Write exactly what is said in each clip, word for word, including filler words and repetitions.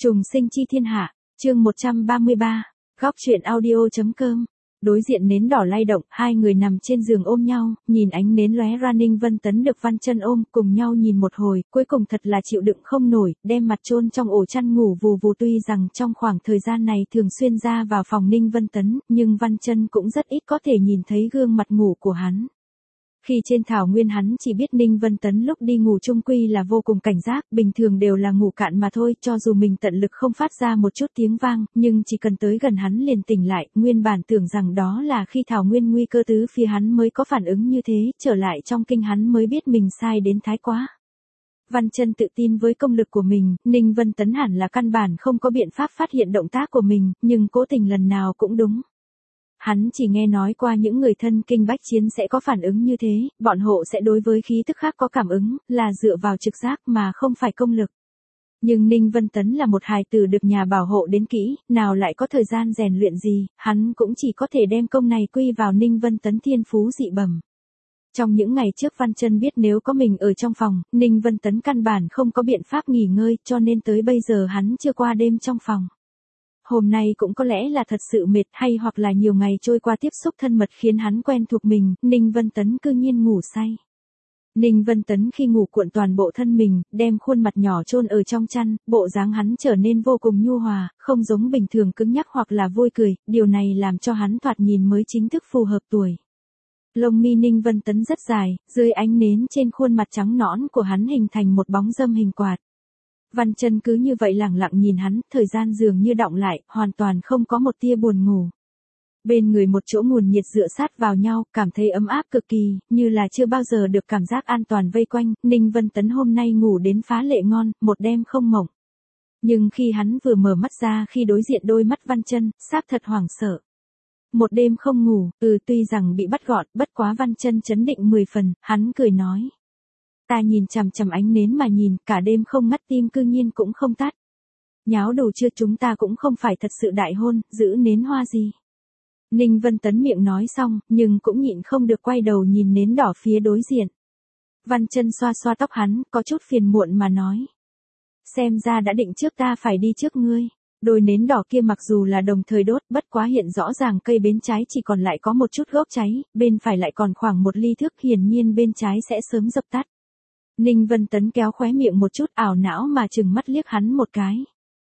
Trùng sinh chi thiên hạ, chương một trăm ba mươi ba, góc truyện audio.com. Đối diện nến đỏ lay động, hai người nằm trên giường ôm nhau, nhìn ánh nến lóe ra. Ninh Vân Tấn được Văn Chân ôm, cùng nhau nhìn một hồi, cuối cùng thật là chịu đựng không nổi, đem mặt chôn trong ổ chăn ngủ vù vù. Tuy rằng trong khoảng thời gian này thường xuyên ra vào phòng Ninh Vân Tấn, nhưng Văn Chân cũng rất ít có thể nhìn thấy gương mặt ngủ của hắn. Khi trên thảo nguyên hắn chỉ biết Ninh Vân Tấn lúc đi ngủ chung quy là vô cùng cảnh giác, bình thường đều là ngủ cạn mà thôi, cho dù mình tận lực không phát ra một chút tiếng vang, nhưng chỉ cần tới gần hắn liền tỉnh lại, nguyên bản tưởng rằng đó là khi thảo nguyên nguy cơ tứ phía hắn mới có phản ứng như thế, trở lại trong kinh hắn mới biết mình sai đến thái quá. Văn Chân tự tin với công lực của mình, Ninh Vân Tấn hẳn là căn bản không có biện pháp phát hiện động tác của mình, nhưng cố tình lần nào cũng đúng. Hắn chỉ nghe nói qua những người thân kinh bách chiến sẽ có phản ứng như thế, bọn hộ sẽ đối với khí tức khác có cảm ứng, là dựa vào trực giác mà không phải công lực. Nhưng Ninh Vân Tấn là một hài tử được nhà bảo hộ đến kỹ, nào lại có thời gian rèn luyện gì, hắn cũng chỉ có thể đem công này quy vào Ninh Vân Tấn thiên phú dị bẩm. Trong những ngày trước Văn Chân biết nếu có mình ở trong phòng, Ninh Vân Tấn căn bản không có biện pháp nghỉ ngơi, cho nên tới bây giờ hắn chưa qua đêm trong phòng. Hôm nay cũng có lẽ là thật sự mệt, hay hoặc là nhiều ngày trôi qua tiếp xúc thân mật khiến hắn quen thuộc mình, Ninh Vân Tấn cư nhiên ngủ say. Ninh Vân Tấn khi ngủ cuộn toàn bộ thân mình, đem khuôn mặt nhỏ chôn ở trong chăn, bộ dáng hắn trở nên vô cùng nhu hòa, không giống bình thường cứng nhắc hoặc là vui cười, điều này làm cho hắn thoạt nhìn mới chính thức phù hợp tuổi. Lông mi Ninh Vân Tấn rất dài, dưới ánh nến trên khuôn mặt trắng nõn của hắn hình thành một bóng râm hình quạt. Văn Chân cứ như vậy lẳng lặng nhìn hắn, thời gian dường như đọng lại, hoàn toàn không có một tia buồn ngủ. Bên người một chỗ nguồn nhiệt dựa sát vào nhau, cảm thấy ấm áp cực kỳ, như là chưa bao giờ được cảm giác an toàn vây quanh, Ninh Vân Tấn hôm nay ngủ đến phá lệ ngon, một đêm không mộng. Nhưng khi hắn vừa mở mắt ra khi đối diện đôi mắt Văn Chân, xác thật hoảng sợ. Một đêm không ngủ, ừ tuy rằng bị bắt gọn, bất quá Văn Chân chấn định mười phần, hắn cười nói. Ta nhìn chằm chằm ánh nến mà nhìn, cả đêm không ngắt tim cư nhiên cũng không tắt. Nháo đủ chưa, chúng ta cũng không phải thật sự đại hôn, giữ nến hoa gì. Ninh Vân Tấn miệng nói xong, nhưng cũng nhịn không được quay đầu nhìn nến đỏ phía đối diện. Văn Chân xoa xoa tóc hắn, có chút phiền muộn mà nói. Xem ra đã định trước ta phải đi trước ngươi. Đôi nến đỏ kia mặc dù là đồng thời đốt, bất quá hiện rõ ràng cây bên trái chỉ còn lại có một chút gốc cháy, bên phải lại còn khoảng một ly thước, hiển nhiên bên trái sẽ sớm dập tắt. Ninh Vân Tấn kéo khóe miệng một chút, ảo não mà chừng mắt liếc hắn một cái.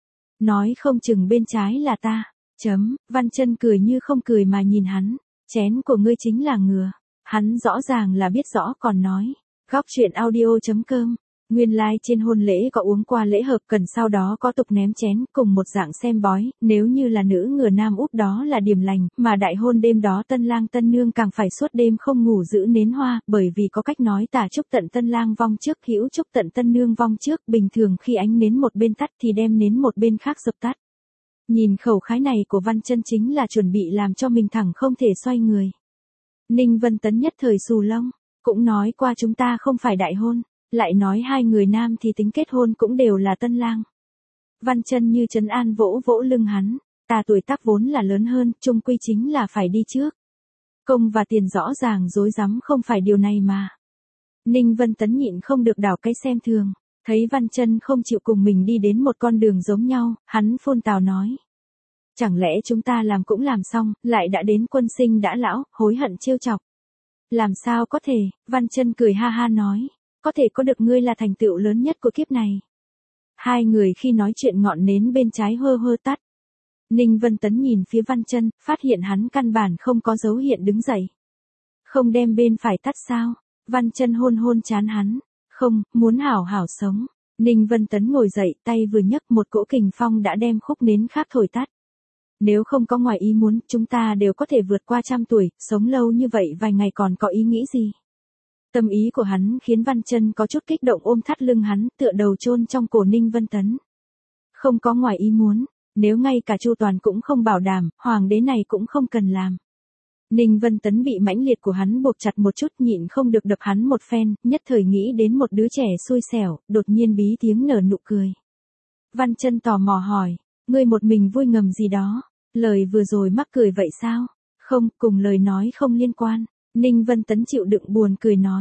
Nói không chừng bên trái là ta. Chấm, Văn Chân cười như không cười mà nhìn hắn. Chén của ngươi chính là ngừa. Hắn rõ ràng là biết rõ còn nói. Góc truyện audio.com. Nguyên lai like trên hôn lễ có uống qua lễ hợp cần sau đó có tục ném chén, cùng một dạng xem bói, nếu như là nữ ngừa nam úp đó là điểm lành, mà đại hôn đêm đó tân lang tân nương càng phải suốt đêm không ngủ giữ nến hoa, bởi vì có cách nói tả chúc tận tân lang vong trước, hữu chúc tận tân nương vong trước, bình thường khi ánh nến một bên tắt thì đem nến một bên khác dập tắt. Nhìn khẩu khái này của Văn Chân chính là chuẩn bị làm cho mình thẳng không thể xoay người. Ninh Vân Tấn nhất thời xù lông, cũng nói qua chúng ta không phải đại hôn. Lại nói hai người nam thì tính kết hôn cũng đều là tân lang. Văn Chân như trấn an vỗ vỗ lưng hắn, ta tuổi tác vốn là lớn hơn, chung quy chính là phải đi trước. Công và tiền rõ ràng dối rắm không phải điều này mà. Ninh Vân Tấn nhịn không được đảo cái xem thường, thấy Văn Chân không chịu cùng mình đi đến một con đường giống nhau, hắn phun tào nói. Chẳng lẽ chúng ta làm cũng làm xong, lại đã đến quân sinh đã lão, hối hận trêu chọc. Làm sao có thể, Văn Chân cười ha ha nói. Có thể có được ngươi là thành tựu lớn nhất của kiếp này. Hai người khi nói chuyện ngọn nến bên trái hơ hơ tắt. Ninh Vân Tấn nhìn phía Văn Chân, phát hiện hắn căn bản không có dấu hiện đứng dậy. Không đem bên phải tắt sao? Văn Chân hôn hôn trán hắn. Không, muốn hảo hảo sống. Ninh Vân Tấn ngồi dậy, tay vừa nhấc một cỗ kình phong đã đem khúc nến khác thổi tắt. Nếu không có ngoài ý muốn, chúng ta đều có thể vượt qua trăm tuổi, sống lâu như vậy vài ngày còn có ý nghĩ gì? Tâm ý của hắn khiến Văn Chân có chút kích động ôm thắt lưng hắn, tựa đầu chôn trong cổ Ninh Vân Tấn. Không có ngoài ý muốn, nếu ngay cả Chu Toàn cũng không bảo đảm, hoàng đế này cũng không cần làm. Ninh Vân Tấn bị mãnh liệt của hắn buộc chặt một chút, nhịn không được đập hắn một phen, nhất thời nghĩ đến một đứa trẻ xui xẻo, đột nhiên bí tiếng nở nụ cười. Văn Chân tò mò hỏi, ngươi một mình vui ngầm gì đó, lời vừa rồi mắc cười vậy sao? Không, cùng lời nói không liên quan. Ninh Vân Tấn chịu đựng buồn cười nói.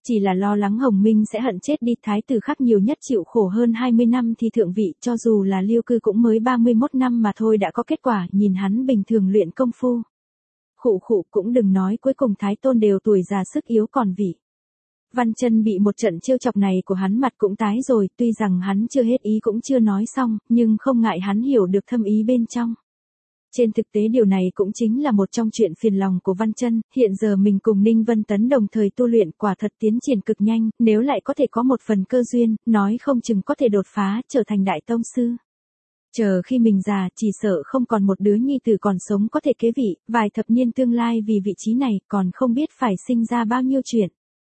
Chỉ là lo lắng Hồng Minh sẽ hận chết đi, thái tử khác nhiều nhất chịu khổ hơn hai mươi năm thì thượng vị, cho dù là Liêu Cư cũng mới ba mươi mốt năm mà thôi đã có kết quả, nhìn hắn bình thường luyện công phu. Khụ khụ cũng đừng nói, cuối cùng Thái Tôn đều tuổi già sức yếu còn vị. Văn Chân bị một trận trêu chọc này của hắn mặt cũng tái rồi, tuy rằng hắn chưa hết ý cũng chưa nói xong, nhưng không ngại hắn hiểu được thâm ý bên trong. Trên thực tế điều này cũng chính là một trong chuyện phiền lòng của Văn Chân, hiện giờ mình cùng Ninh Vân Tấn đồng thời tu luyện quả thật tiến triển cực nhanh, nếu lại có thể có một phần cơ duyên, nói không chừng có thể đột phá trở thành đại tông sư. Chờ khi mình già, chỉ sợ không còn một đứa nhi tử còn sống có thể kế vị, vài thập niên tương lai vì vị trí này còn không biết phải sinh ra bao nhiêu chuyện.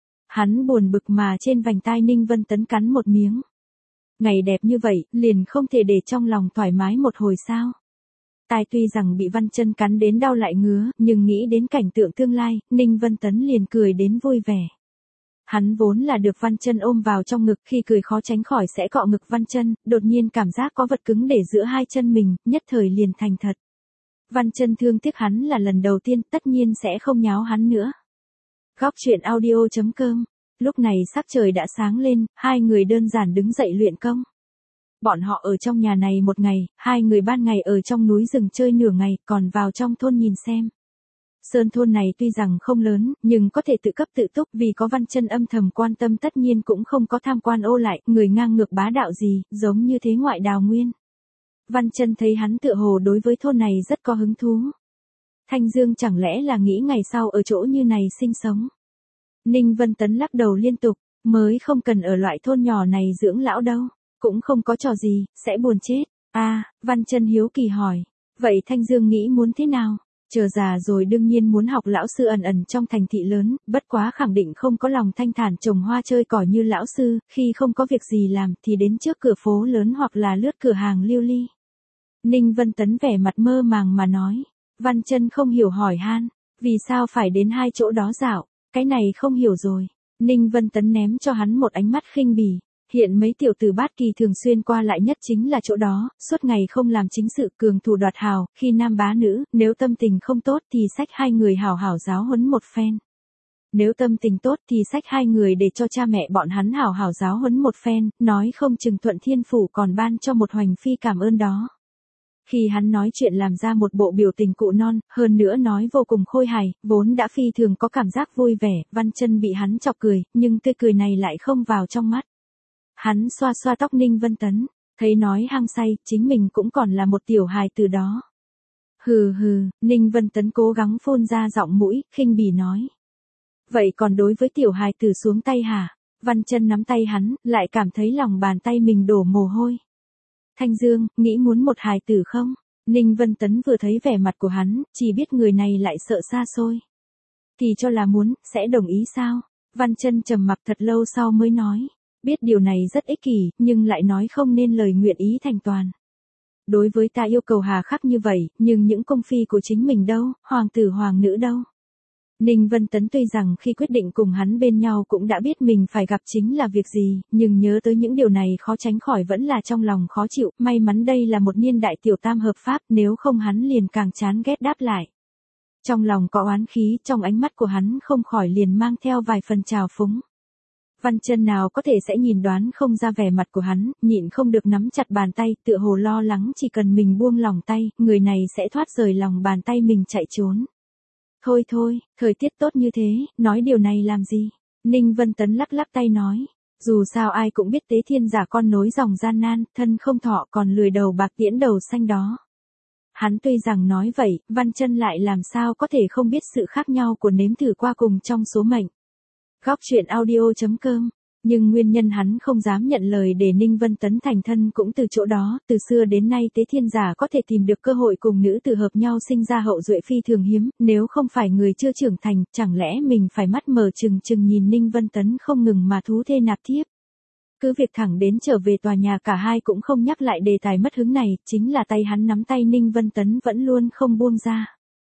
Hắn buồn bực mà trên vành tai Ninh Vân Tấn cắn một miếng. Ngày đẹp như vậy, liền không thể để trong lòng thoải mái một hồi sao. Tai tuy rằng bị Văn Chân cắn đến đau lại ngứa, nhưng nghĩ đến cảnh tượng tương lai, Ninh Vân Tấn liền cười đến vui vẻ. Hắn vốn là được Văn Chân ôm vào trong ngực, khi cười khó tránh khỏi sẽ cọ ngực Văn Chân, đột nhiên cảm giác có vật cứng để giữa hai chân mình, nhất thời liền thành thật. Văn Chân thương tiếc hắn là lần đầu tiên, tất nhiên sẽ không nháo hắn nữa. Góc truyện audio chấm com. Lúc này sắc trời đã sáng lên, hai người đơn giản đứng dậy luyện công. Bọn họ ở trong nhà này một ngày, hai người ban ngày ở trong núi rừng chơi nửa ngày, còn vào trong thôn nhìn xem. Sơn thôn này tuy rằng không lớn, nhưng có thể tự cấp tự túc, vì có Văn Chân âm thầm quan tâm tất nhiên cũng không có tham quan ô lại, người ngang ngược bá đạo gì, giống như thế ngoại đào nguyên. Văn Chân thấy hắn tựa hồ đối với thôn này rất có hứng thú. Thanh Dương chẳng lẽ là nghĩ ngày sau ở chỗ như này sinh sống. Ninh Vân Tấn lắc đầu liên tục, mới không cần ở loại thôn nhỏ này dưỡng lão đâu, cũng không có trò gì, sẽ buồn chết. A, à, Văn Chân hiếu kỳ hỏi, vậy Thanh Dương nghĩ muốn thế nào? Chờ già rồi đương nhiên muốn học lão sư ẩn ẩn trong thành thị lớn, bất quá khẳng định không có lòng thanh thản trồng hoa chơi cỏ như lão sư, khi không có việc gì làm thì đến trước cửa phố lớn hoặc là lướt cửa hàng lưu ly. Ninh Vân Tấn vẻ mặt mơ màng mà nói. Văn Chân không hiểu hỏi han, vì sao phải đến hai chỗ đó dạo, cái này không hiểu rồi. Ninh Vân Tấn ném cho hắn một ánh mắt khinh bỉ. Hiện mấy tiểu tử bát kỳ thường xuyên qua lại nhất chính là chỗ đó, suốt ngày không làm chính sự, cường thủ đoạt hào, khi nam bá nữ, nếu tâm tình không tốt thì xách hai người hảo hảo giáo huấn một phen. Nếu tâm tình tốt thì xách hai người để cho cha mẹ bọn hắn hảo hảo giáo huấn một phen, nói không chừng Thuận Thiên Phủ còn ban cho một hoành phi cảm ơn đó. Khi hắn nói chuyện làm ra một bộ biểu tình cụ non, hơn nữa nói vô cùng khôi hài, vốn đã phi thường có cảm giác vui vẻ, Văn Chân bị hắn chọc cười, nhưng tươi cười này lại không vào trong mắt. Hắn xoa xoa tóc Ninh Vân Tấn, thấy nói hăng say, chính mình cũng còn là một tiểu hài từ đó. Hừ hừ, Ninh Vân Tấn cố gắng phun ra giọng mũi, khinh bỉ nói. Vậy còn đối với tiểu hài tử xuống tay hả? Văn Chân nắm tay hắn, lại cảm thấy lòng bàn tay mình đổ mồ hôi. Thanh Dương, nghĩ muốn một hài tử không? Ninh Vân Tấn vừa thấy vẻ mặt của hắn, chỉ biết người này lại sợ xa xôi. Thì cho là muốn, sẽ đồng ý sao? Văn Chân trầm mặc thật lâu sau mới nói. Biết điều này rất ích kỷ, nhưng lại nói không nên lời nguyện ý thành toàn. Đối với ta yêu cầu hà khắc như vậy, nhưng những công phi của chính mình đâu, hoàng tử hoàng nữ đâu. Ninh Vân Tấn tuy rằng khi quyết định cùng hắn bên nhau cũng đã biết mình phải gặp chính là việc gì, nhưng nhớ tới những điều này khó tránh khỏi vẫn là trong lòng khó chịu, may mắn đây là một niên đại tiểu tam hợp pháp, nếu không hắn liền càng chán ghét đáp lại. Trong lòng có oán khí, trong ánh mắt của hắn không khỏi liền mang theo vài phần trào phúng. Văn Chân nào có thể sẽ nhìn đoán không ra vẻ mặt của hắn, nhịn không được nắm chặt bàn tay, tựa hồ lo lắng chỉ cần mình buông lòng tay, người này sẽ thoát rời lòng bàn tay mình chạy trốn. Thôi thôi, thời tiết tốt như thế, nói điều này làm gì? Ninh Vân Tấn lắc lắc tay nói, dù sao ai cũng biết Tế Thiên giả con nối dòng gian nan, thân không thọ còn lười đầu bạc tiễn đầu xanh đó. Hắn tuy rằng nói vậy, Văn Chân lại làm sao có thể không biết sự khác nhau của nếm thử qua cùng trong số mệnh. Góc truyện audio chấm com. Nhưng nguyên nhân hắn không dám nhận lời để Ninh Vân Tấn thành thân cũng từ chỗ đó, từ xưa đến nay Tế Thiên giả có thể tìm được cơ hội cùng nữ tử hợp nhau sinh ra hậu duệ phi thường hiếm, nếu không phải người chưa trưởng thành, chẳng lẽ mình phải mắt mở trừng trừng nhìn Ninh Vân Tấn không ngừng mà thú thê nạp thiếp. Cứ việc thẳng đến trở về tòa nhà cả hai cũng không nhắc lại đề tài mất hứng này, chính là tay hắn nắm tay Ninh Vân Tấn vẫn luôn không buông ra.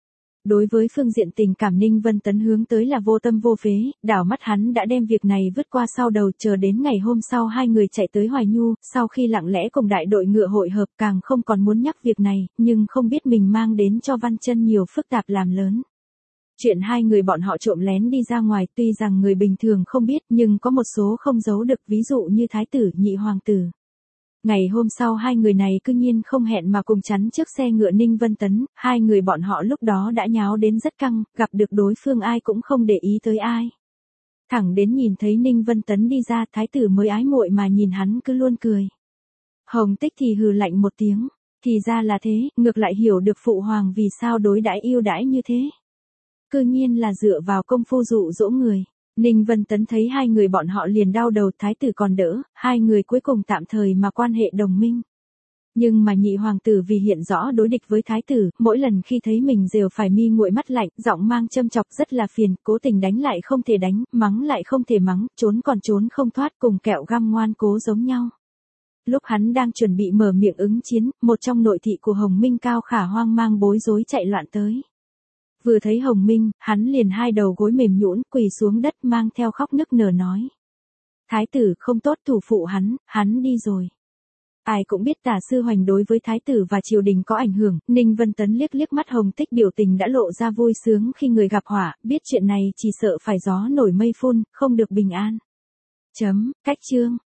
Đối với phương diện tình cảm Ninh Vân Tấn hướng tới là vô tâm vô phế, đảo mắt hắn đã đem việc này vứt qua sau đầu, chờ đến ngày hôm sau hai người chạy tới Hoài Nhu, sau khi lặng lẽ cùng đại đội ngựa hội hợp càng không còn muốn nhắc việc này, nhưng không biết mình mang đến cho Văn Chân nhiều phức tạp làm lớn. Chuyện hai người bọn họ trộm lén đi ra ngoài tuy rằng người bình thường không biết nhưng có một số không giấu được, ví dụ như thái tử, nhị hoàng tử. Ngày hôm sau hai người này cư nhiên không hẹn mà cùng chắn trước xe ngựa Ninh Vân Tấn, hai người bọn họ lúc đó đã nháo đến rất căng, gặp được đối phương ai cũng không để ý tới ai. Thẳng đến nhìn thấy Ninh Vân Tấn đi ra, thái tử mới ái muội mà nhìn hắn cứ luôn cười. Hồng Tích thì hừ lạnh một tiếng, thì ra là thế, ngược lại hiểu được phụ hoàng vì sao đối đãi yêu đãi như thế. Cư nhiên là dựa vào công phu dụ dỗ người. Ninh Vân Tấn thấy hai người bọn họ liền đau đầu, thái tử còn đỡ, hai người cuối cùng tạm thời mà quan hệ đồng minh. Nhưng mà nhị hoàng tử vì hiện rõ đối địch với thái tử, mỗi lần khi thấy mình đều phải mi nguội mắt lạnh, giọng mang châm chọc rất là phiền, cố tình đánh lại không thể đánh, mắng lại không thể mắng, trốn còn trốn không thoát, cùng kẹo găm ngoan cố giống nhau. Lúc hắn đang chuẩn bị mở miệng ứng chiến, một trong nội thị của Hồng Minh Cao Khả hoang mang bối rối chạy loạn tới. Vừa thấy Hồng Minh, hắn liền hai đầu gối mềm nhũn quỳ xuống đất mang theo khóc nức nở nói. Thái tử không tốt, thủ phụ hắn, hắn đi rồi. Ai cũng biết Tả Sư Hoành đối với thái tử và triều đình có ảnh hưởng, Ninh Vân Tấn liếc liếc mắt Hồng Tích biểu tình đã lộ ra vui sướng khi người gặp họa, biết chuyện này chỉ sợ phải gió nổi mây phun, không được bình an. Chấm, cách chương.